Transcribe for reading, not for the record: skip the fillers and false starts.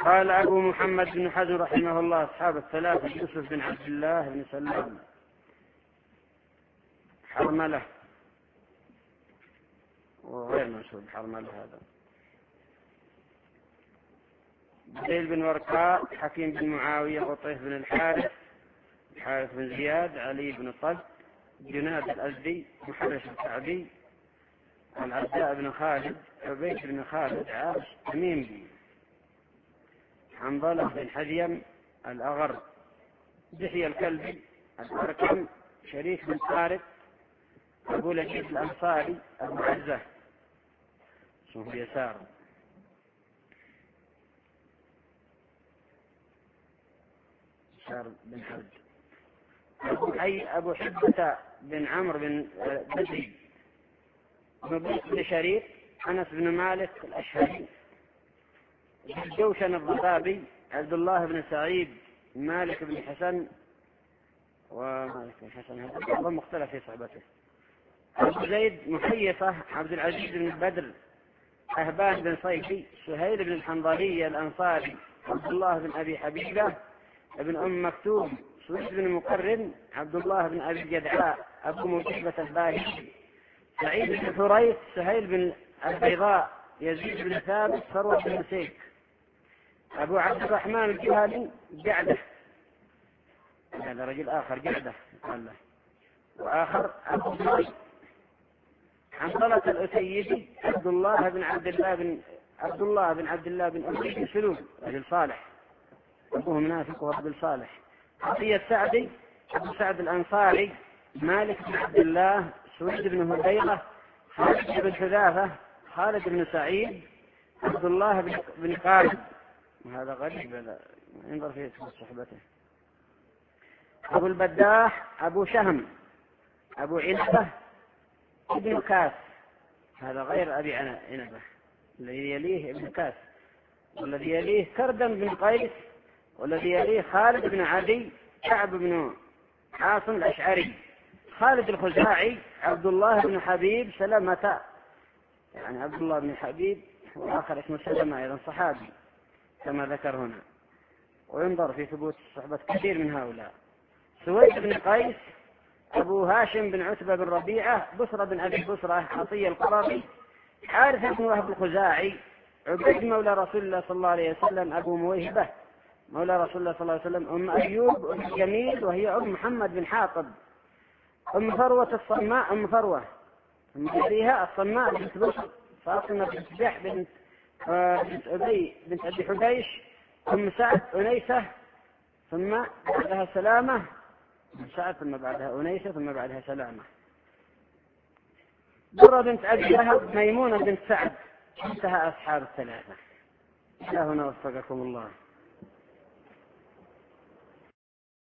قال أبو محمد بن حزم رحمه الله: أصحاب الثلاثة يوسف بن عبد الله بن سلام، حرملة وغير منسوب حرملة هذا، بديل بن ورقاء، حكيم بن معاوية، قطيف بن الحارث بن زياد، علي بن طلق، جناد الأزدي، محرش الكعبي، العزاء بن خالد، عبيد بن خالد، عاش تميم بن حنظلة بن حذيم الأغر، دحية الكلبي، الأركم، شريك بن طارق، أبو لجيد الأنصاري، أبو عزة اسمه يسار، بن حرب، أبو حبة بن عمرو بن بدري، بن شريك، أنس بن مالك الأشهري، جوشن الضبابي، عبد الله بن سعيد، مالك بن حسن، ومالك بن حسن هذا مختلف في صحبته، أبو زيد محيصة، عبد العزيز بن بدر، أهبان بن صيفي، سهيل بن الحنظلي الأنصاري، عبد الله بن أبي حبيبة، ابن أم مكتوم، سويد بن مقرن، عبد الله بن أبي جدعاء، أبو مجيبة الباهلي، سعيد بن ثريث، سهيل بن البيضاء، يزيد بن ثابت، ثروة بن مسيك، أبو عبد الرحمن الجهلي، جعده، هذا رجل آخر جعده قال له، وآخر أبو بكر، حنظلة الأسيدي، عبد الله بن عبد الله بن أبي سلول، رجل صالح، أبوه منافق ورجل صالح، عطية سعدي، أبو سعد الأنصاري، مالك بن عبد الله، سويد بن هديرة، خالد بن حذافة، خالد بن سعيد، عبد الله بن قارب، وهذا غريب ينظر في صحبته، أبو البداح، أبو شهم، أبو عنبة، ابن كاس، هذا غير أبي عنبة، الذي يليه ابن كاس، والذي يليه كردم بن قيس، والذي يليه خالد بن عدي، كعب بن عاصم الأشعري، خالد الخزاعي، عبد الله بن حبيب، سلمة، يعني عبد الله بن حبيب، وآخر اسمه سلمة أيضا صحابي كما ذكر هنا، وينظر في ثبوت صحبة كثير من هؤلاء، سويد بن قيس، أبو هاشم بن عتبة بن ربيعة، بصرة بن أبي بصرة، عطية القرظي، حارث بن وهب الخزاعي، عبيد مولى رسول الله صلى الله عليه وسلم، أبو مويهبة مولى رسول الله صلى الله عليه وسلم، أم أيوب، أم جميل وهي أم محمد بن حاطب، أم فروة الصماء، أم فروة، أم جريها الصماء بنت بشر، فاطمة بنت جح بنت أبي بنت أبي حبيش، أم سعد أنيسة، ثم بعدها سلامة، سعد ثم بعدها أنيسة ثم بعدها سلامة، درة بنت أبي لهب، ميمونة بنت سعد، انتهى أصحاب الثلاثة. إلى هنا وفقكم الله.